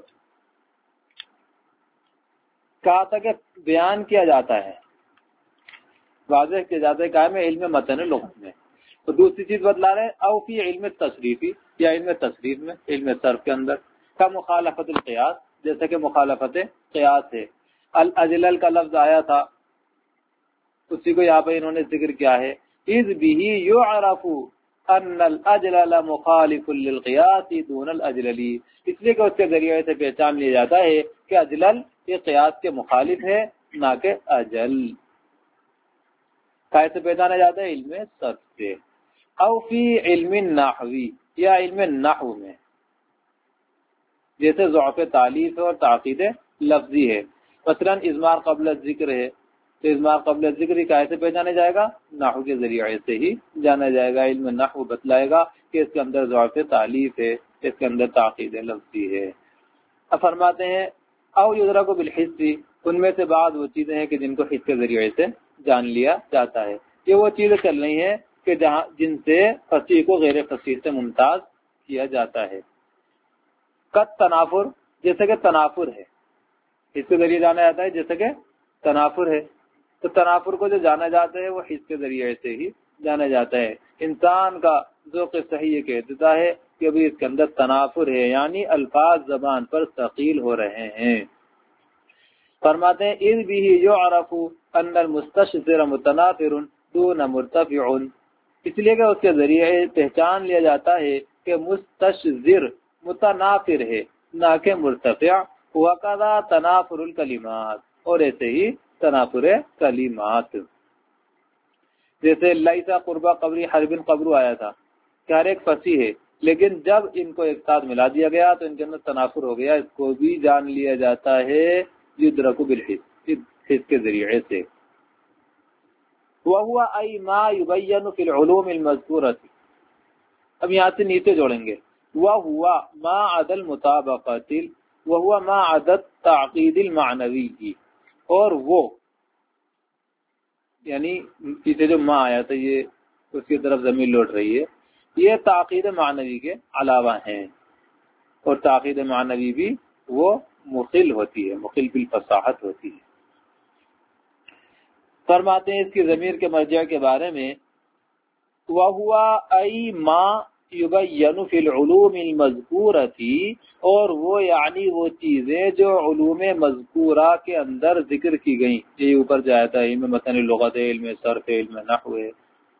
Speaker 1: کہا تھا کہ بیان کیا جاتا ہے، واضح کیا جاتا ہے کہ میں علم متن لغت میں، تو دوسری چیز بتلا رہے او فی علم تصریفی، یا علم تصریف میں، علم صرف کے اندر، کا مخالفت القیاس، جیسے کہ مخالفت قیاس ہے۔ الاجلل کا لفظ آیا تھا، اسی کو یہاں پہ انہوں نے ذکر کیا ہے، اذ به یعرف ان الاجلل مخالف للقیاس دون الاجللی، اس لیے کہ اس کے ذریعے سے پہچان لیا جاتا ہے کہ اجلل یہ قیاس کے مخالف ہے نہ کہ اجل۔ کیسے پہچانا جاتا ہے؟ علم صرف سے، او فی علم نحوی، یا علم نحو میں، جیسے ضعف تعلیف اور تعقید لفظی ہے۔ مثلا اضمار قبل ذکر ہے، تو اضمار قبل ذکر ہی کیسے پہچانا جائے گا؟ نحو کے ذریعے سے ہی جانا جائے گا۔ علم نحو بتلائے گا کہ اس کے اندر ضعف تعلیف ہے، اس کے اندر تعقید لفظی ہے۔ اب فرماتے ہیں او یدرک بالحس، ان میں سے بعض وہ چیزیں ہیں کہ جن کو حس کے ذریعے سے جان لیا جاتا ہے۔ یہ وہ چیزیں چل رہی ہیں کہ جہاں جن سے فصیح کو غیر فصیح سے ممتاز کیا جاتا ہے۔ قد تنافر، جیسے کہ تنافر ہے، حس کے ذریعے جانا جاتا ہے، جیسے کہ تنافر ہے، تو تنافر کو جو جانا جاتا ہے وہ حس کے ذریعے سے ہی جانا جاتا ہے۔ انسان کا ذوق صحیح یہ کہہ دیتا ہے کہ ابھی اس کے اندر تنافر ہے، یعنی الفاظ زبان پر ثقیل ہو رہے ہیں۔ فرماتے ہیں اذ به يعرف ان المستشذر متنافر دون مرتفع، اس لیے کہ اس کے ذریعے پہچان لیا جاتا ہے کہ مستشذر متنافر ہے نہ کہ مرتفع، وقضا تنافر الکلمات، اور ایسے ہی تنافر کلمات، جیسے لیسا قربا قبری حرب قبر آیا تھا کہ ہر ایک فصیح ہے، لیکن جب ان کو ایک ساتھ ملا دیا گیا تو ان کے اندر تنافر ہو گیا۔ اس کو بھی جان لیا جاتا ہے یدرک بالحس، حس کے ذریعے سے۔ وہو ای ما یبین فی العلوم المذکورۃ، اب یہاں سے نیچے جوڑیں گے، وہو ما عدا المطابقۃ، وہو ما عدا التعقید المعنوی، اور وہ یعنی پیچھے جو ما آیا تھا یہ اس کی طرف ضمیر لوٹ رہی ہے، یہ تعقید معنوی کے علاوہ ہیں، اور تعقید معنوی بھی وہ مخل ہوتی ہے، مخل بالفصاحت ہوتی ہے۔ فرماتے ہیں اس کی ضمیر کے مرجع کے بارے میں، وَهُوَ أَيْ مَا يُبَيَّنُ فِي الْعُلُومِ الْمَذْكُورَةِ، اور وہ یعنی وہ چیزیں جو علوم مذکورہ کے اندر ذکر کی گئیں، یہ اوپر جایا تھا علم متن لغت ہے، علم صرف ہے، علم نحو ہے،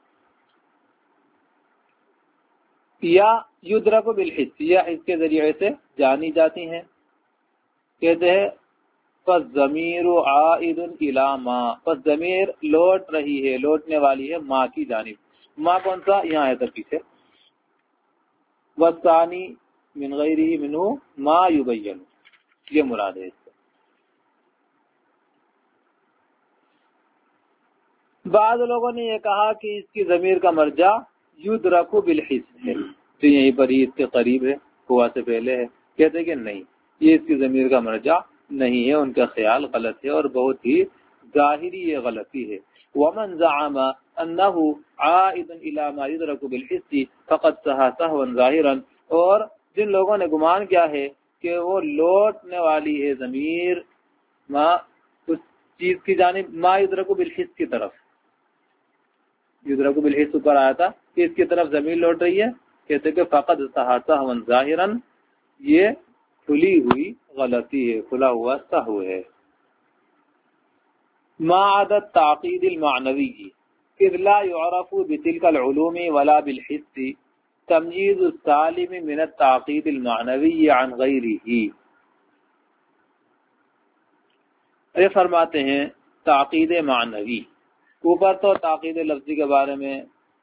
Speaker 1: یا یدرک بالحس، یا اس کے ذریعے سے جانی جاتی ہیں۔ کہتے ہیں فالضمیر عائد الی ما، پس ضمیر لوٹ رہی ہے، لوٹنے والی ہے ما کی جانب۔ ما کون سا؟ یہاں ہے تر پیچھے، والثانی من غیرہ منہ ما یبین، یہ مراد ہے اس سے۔ بعض لوگوں نے یہ کہا کہ اس کی ضمیر کا مرجع یدرک بالحس ہے، تو یہیں پر ہی اس کے قریب ہے، ہوا سے پہلے ہے۔ کہتے ہیں کہ نہیں، یہ اس کی ضمیر کا مرجع نہیں ہے، ان کا خیال غلط ہے اور بہت ہی ظاہری یہ غلطی ہے۔ ومن زعم انه عائد الى ما يدرك بالحس فقد سهى سهوا ظاهرا، اور جن لوگوں نے گمان کیا ہے کہ وہ لوٹنے والی ہے ضمیر ما اس چیز کی جانب، ما يدرك بالحس کی طرف، یدرک بالحس پر آیا تھا کہ اس کی طرف ضمیر لوٹ رہی ہے، کہتے کہ فقد سهى سهوا ظاهرا، یہ کھلی ہوئی غلطی ہے، کھلا ہوا سہو ہے۔ ما عدا التعقید المعنوی، اذ لا يعرف بتلك العلوم ولا بالحس تمييز السالم من التعقید المعنوی عن غیرہ۔ یہ فرماتے ہیں تعقید معنوی، اوپر تو تعقید لفظی کے بارے میں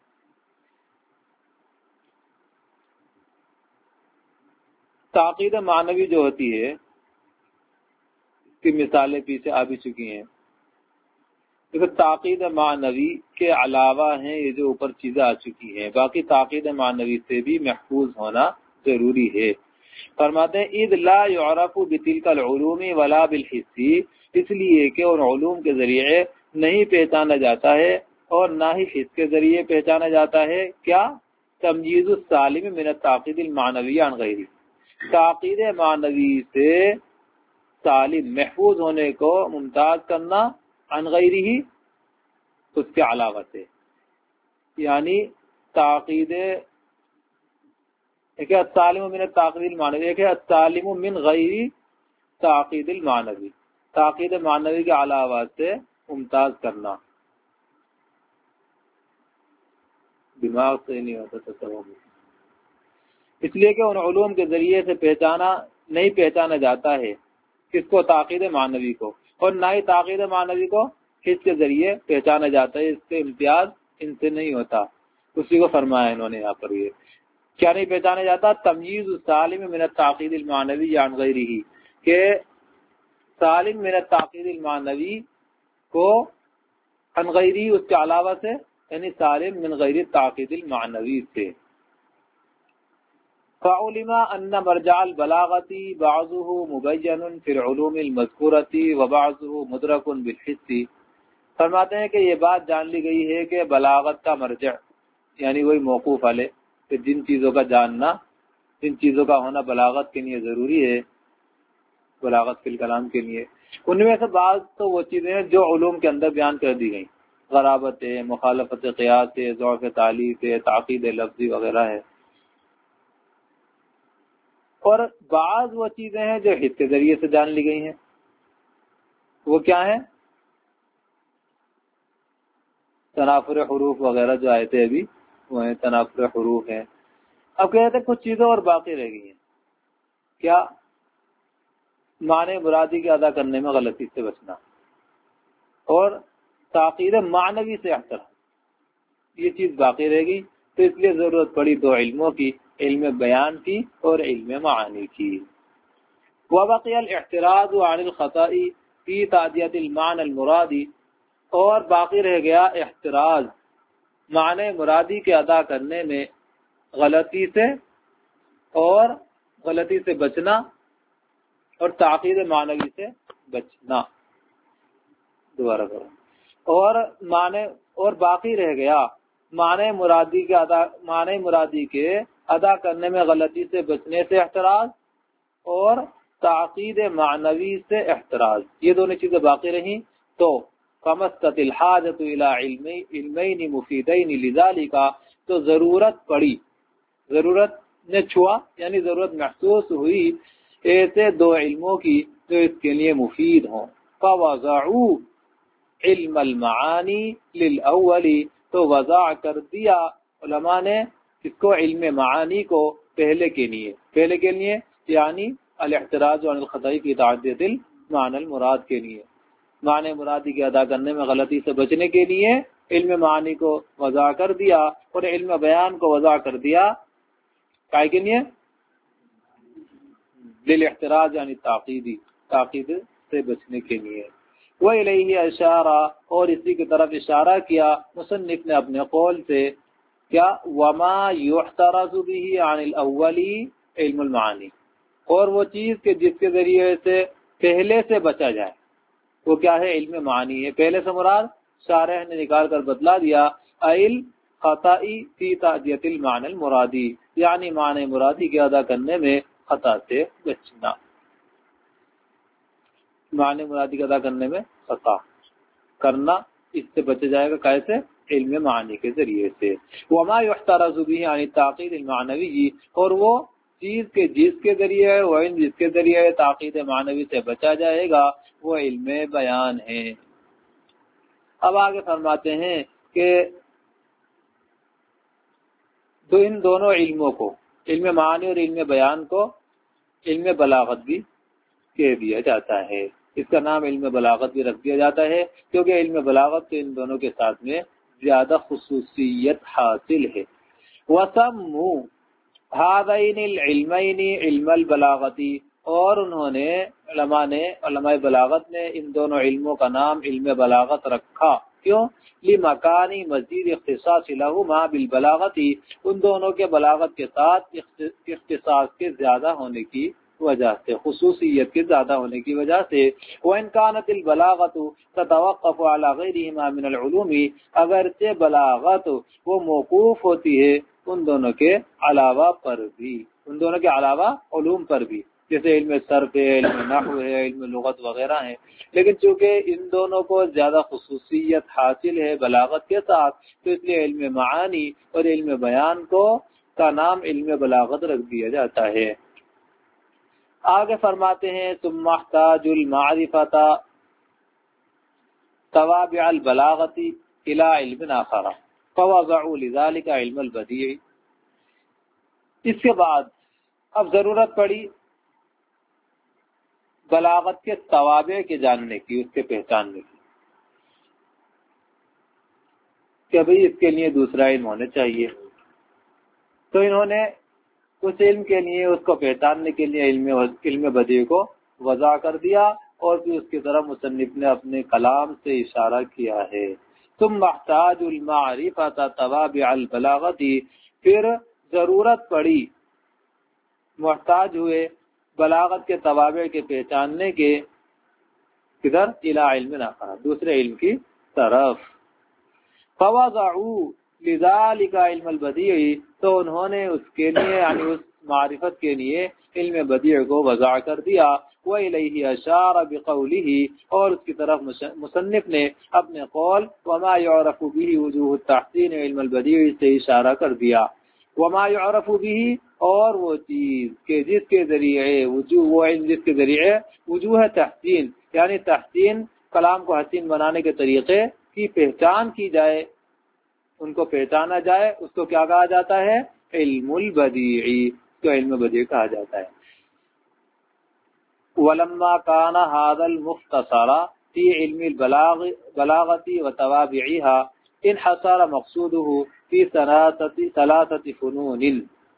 Speaker 1: تعقید معنوی جو ہوتی ہے اس کی مثالیں پیچھے آ بھی چکی ہیں، لیکن تعقید معنوی کے علاوہ ہیں یہ جو اوپر چیزیں آ چکی ہیں، باقی تعقید معنوی سے بھی محفوظ ہونا ضروری ہے۔ فرماتے ہیں اذ لا يعرف بتلك العلوم ولا بالحس، اس لیے کہ ان علوم کے ذریعے نہیں پہچانا جاتا ہے اور نہ ہی حس کے ذریعے پہچانا جاتا ہے، کیا؟ تمجیز السالم من التعقید المعنوی عن غیرہ، تعقید معنوی سے سالم محفوظ ہونے کو ممتاز کرنا، عن غیرہ اس کے علاوہ سے، یعنی تعقید ایک ہے السالم من التعقید المعنوی، ایک ہے السالم من غیر تعقید المعنوی، تعقید معنوی کے علاوہ سے ممتاز کرنا۔ دماغ سے نہیں ہوتا تصور، اس لیے کہ ان علوم کے ذریعے سے پہچانا نہیں پہچانا جاتا ہے کس کو؟ تعقید معنوی کو، اور نہ ہی تعقید معنوی کو حس کے ذریعے پہچانا جاتا ہے، اس سے امتیاز ان سے نہیں ہوتا۔ اسی کو فرمایا انہوں نے یہاں پر، یہ کیا نہیں پہچانا جاتا؟ تمییز السالم من التعقید المعنوی عن غیرہ، کہ سالم من التعقید المعنوی کو عن غیرہ اس کے علاوہ سے، یعنی سالم من غیر التعقید المعنوی سے۔ فعلم ان مرجع البلاغة بعضه مبین فی العلوم المذکورة وبعضه مدرک بالحس، فرماتے ہیں کہ یہ بات جان لی گئی ہے کہ بلاغت کا مرجع یعنی وہی موقوف علیہ، کہ جن چیزوں کا جاننا، جن چیزوں کا ہونا بلاغت کے لیے ضروری ہے، بلاغت فی الکلام کے لیے، ان میں سے بعض تو وہ چیزیں ہیں جو علوم کے اندر بیان کر دی گئی، غرابت ہے، مخالفت قیاس ہے، ضعف تعلیف ہے، تعقید لفظی وغیرہ ہے، اور بعض وہ چیزیں ہیں جو حس کے ذریعے سے جان لی گئی ہیں۔ وہ کیا ہیں؟ تنافر حروف وغیرہ جو آئے تھے ابھی، وہ ہیں تنافر حروف ہیں۔ اب کہتے ہیں کچھ چیزیں اور باقی رہ گئی ہیں، کیا؟ معنی مرادی کے ادا کرنے میں غلطی سے بچنا، اور تعقید معنوی سے احترام، یہ چیز باقی رہ گئی، تو اس لیے ضرورت پڑی دو علموں کی، علم بیان کی اور علم معانی کی۔ وبقي الاعتراض عن الخطأ في تعدیت المعنى المرادی، اور باقی رہ گیا احتراز معنی مرادی کے ادا کرنے میں غلطی سے، اور غلطی سے بچنا، اور تعقید معنوی سے بچنا۔ دوبارہ کرو، اور معنی اور باقی رہ گیا معنی مرادی کے ادا معنی مرادی کے ادا کرنے میں غلطی سے بچنے سے احتراز، اور تعقید معنوی سے احتراز، یہ دونوں چیزیں باقی رہیں۔ تو فمسکت الحاجۃ الی علمین مفیدین لذالک، تو ضرورت پڑی، ضرورت نے چھوا یعنی ضرورت محسوس ہوئی ایسے دو علموں کی جو اس کے لیے مفید ہوں۔ فوضعوا علم المعانی للاول، تو وضع کر دیا علماء نے اس کو، علم معانی کو پہلے کے لیے، پہلے کے لیے یعنی الاحتراز عن الخطأ کی تعدیت المعنى المراد کے لیے، معنی مرادی کے ادا کرنے میں غلطی سے بچنے کے لیے علم معانی کو وضع کر دیا، اور علم بیان کو وضع کر دیا کائے کے لیے؟ للاحتراز یعنی تعقیدی، تعقید سے بچنے کے لیے۔ وَإِلَيْهِ اشارہ، اور اسی کی طرف اشارہ کیا مصنف نے اپنے قول سے، کیا؟ وما يحترز به عن الاول علم المعانی، اور وہ چیز کہ جس کے ذریعے سے پہلے سے بچا جائے، وہ کیا ہے؟ علم معانی ہے۔ پہلے سے مراد شارح نے نکال کر بتلا دیا، ایل خطائی فی تعدیت المعنی المرادی، یعنی معنی مرادی کے ادا کرنے میں خطا سے بچنا، معنی مرادی کا ادا کرنے میں خطا کرنا، اس سے بچا جائے گا کیسے؟ علم معانی کے ذریعے سے۔ وما يحترز به عن التعقید المعنوی، اور وہ چیز کے جس کے ذریعے وہ جس کے ذریعے تعقید معنوی سے بچا جائے گا وہ علم بیان ہے۔ اب آگے فرماتے ہیں کہ تو ان دونوں علموں کو، علم معانی اور علم بیان کو، علم بلاغت بھی کہہ دیا جاتا ہے۔ اس کا نام علم بلاغت بھی رکھ دیا جاتا ہے، کیونکہ علم بلاغت سے ان دونوں کے ساتھ میں زیادہ خصوصیت حاصل ہے۔ وَسَمُّوا هَذَيْنِ الْعِلْمَيْنِ عِلْمَ الْبَلَاغَةِ، اور انہوں نے علماء نے علماء بلاغت نے ان دونوں علموں کا نام علم بلاغت رکھا، کیوں؟ لِمَكَانِ مزید اختصاص لَهُمَا بِالْبَلَاغَةِ، ان دونوں کے بلاغت کے ساتھ اختصاص کے زیادہ ہونے کی وجہ سے، خصوصیت کے زیادہ ہونے کی وجہ سے۔ وَإِنْ كَانَتِ الْبَلَاغَةُ تَتَوَقَّفُ عَلَى غَيْرِهِمَا مِنَ الْعُلُومِ، اگرچہ بلاغت وہ موقوف ہوتی ہے ان دونوں کے علاوہ پر بھی، ان دونوں کے علاوہ علوم پر بھی، جیسے علم صرف ہے، علم نحو ہے، علم لغت وغیرہ ہیں، لیکن چونکہ ان دونوں کو زیادہ خصوصیت حاصل ہے بلاغت کے ساتھ، تو اس لیے علم معانی اور علم بیان کو کا نام علم بلاغت رکھ دیا جاتا ہے۔ آگے فرماتے ہیں ثم احتاج المعرفة توابع البلاغة الى علم آخر، فوضعوا لذلك علم البدیع. اس کے بعد اب ضرورت پڑی بلاغت کے توابع کے جاننے کی، اس کے پہچاننے کی، کہ بھئی اس کے لیے دوسرا علم ہونا چاہیے. تو انہوں نے اس علم کے لیے، اس کو پہچاننے کے لیے علم علم بدیع کو وضع کر دیا، اور پھر اس کی طرف مصنف نے اپنے کلام سے اشارہ کیا ہے. ثم محتاج المعرفۃ توابع البلاغۃ، پھر ضرورت پڑی، محتاج ہوئے بلاغت کے توابع کے پہچاننے کے، کدھر؟ الی علم آخر، دوسرے علم کی طرف. فوضعوا لذلك علم البدیع، تو انہوں نے اس کے لیے یعنی اس معرفت کے لیے علم بدیع کو وضع کر دیا. وَإِلَيْهِ أَشَارَ بِقَوْلِهِ، اور اس کی طرف مصنف نے اپنے قول وَمَا يُعْرَفُ بِهِ وُجُوهُ التَّحْسِينِ علم البدیع سے اشارہ کر دیا. وَمَا يُعْرَفُ بِهِ، اور وہ چیز کہ جس کے ذریعے وجوہ، وہ علم جس کے ذریعے وجوہ تحسین یعنی تحسین کلام کو حسین بنانے کے طریقے کی پہچان کی جائے، ان کو پہچانا جائے، اس کو کیا کہا جاتا ہے؟ علم البدیع، اس کو علم بدیع کہا جاتا ہے. وَلَمَّا كَانَ هَذَا الْمُخْتَصَرَ فِي عِلْمِ الْبَلَاغَةِ وَتَوَابِعِهَا انحصر مقصوده فِي ثَلَاثَةِ فُنُونٍ.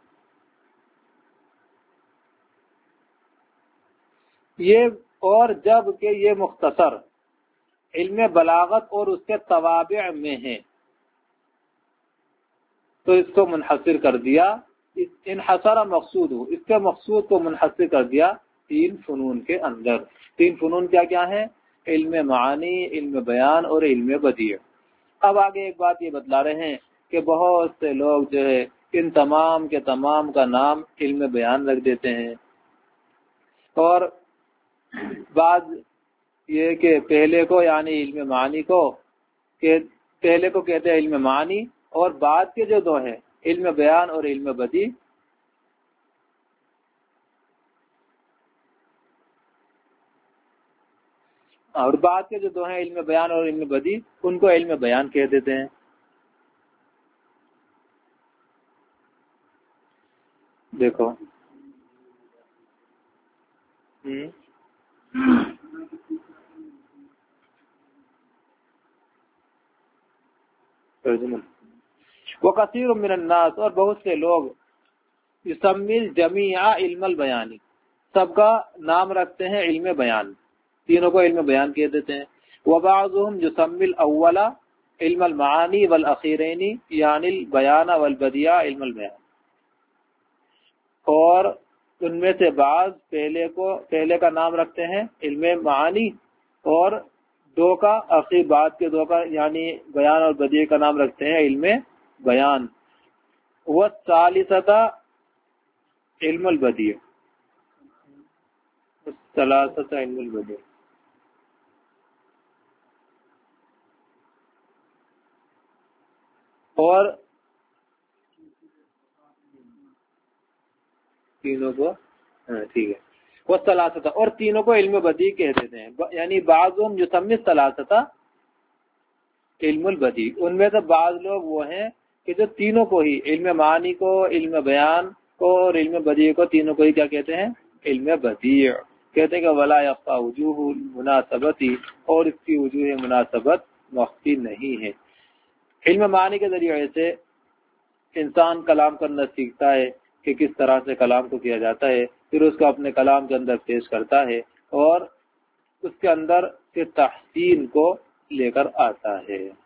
Speaker 1: یہ اور جب کہ یہ مختصر علم بلاغت اور اس کے توابع میں ہے، تو اس کو منحصر کر دیا. انحصر مقصود ہو، اس کے مقصود کو منحصر کر دیا تین فنون کے اندر. تین فنون کیا کیا ہیں؟ علم معانی، علم بیان اور علم بدیع. اب آگے ایک بات یہ بتلا رہے ہیں کہ بہت سے لوگ جو ہے ان تمام کے تمام کا نام علم بیان رکھ دیتے ہیں، اور بعض یہ کہ پہلے کو یعنی علم معانی کو کہ پہلے کو کہتے ہیں علم معانی، اور بعد کے جو دو ہیں علم بیان اور علم بدیع، اور بعد کے جو دو ہیں علم بیان اور علم بدیع، ان کو علم بیان کہہ دیتے ہیں. دیکھو وَكَثِيرٌ مِّنَ النَّاسِ، اور بہت سے لوگ يُسَمِّي الْجَمِيعَ علم البیان، سب کا نام رکھتے ہیں علم بیان، تینوں کو علم بیان کہہ دیتے ہیں. وَبَعْضُهُمْ يُسَمِّي الْأَوَّلَ علم المعانی والأخیرین یعنی البیان والبدیع علم البیان، اور ان میں سے بعض پہلے کو پہلے کا نام رکھتے ہیں علم معانی، اور دو کا اخیر بعد کے دو کا یعنی بیان اور بدیع کا نام رکھتے ہیں علم بیان. والثالثة علم البدیع، والثلاثة علم البدیع. اور تینوں کو ہاں ٹھیک ہے، وہ ثلاثہ، اور تینوں کو علم بدیع کہہ دیتے ہیں. یعنی بعضهم یسمی ثلاثہ علم البدیع، ان میں سے بعض لوگ وہ ہیں کہ جو تینوں کو ہی علم معانی کو، علم بیان کو اور علم بدیع کو، تینوں کو ہی کیا کہتے ہیں؟ علم بدیع کہتے ہیں. کہ ولا یخفی وجوہ المناسبت، اور اس کی وجوہ مناسبت مخفی نہیں ہے. علم معانی کے ذریعے سے انسان کلام کرنا سیکھتا ہے کہ کس طرح سے کلام کو کیا جاتا ہے، پھر اس کو اپنے کلام کے اندر پیش کرتا ہے، اور اس کے اندر کے تحسین کو لے کر آتا ہے.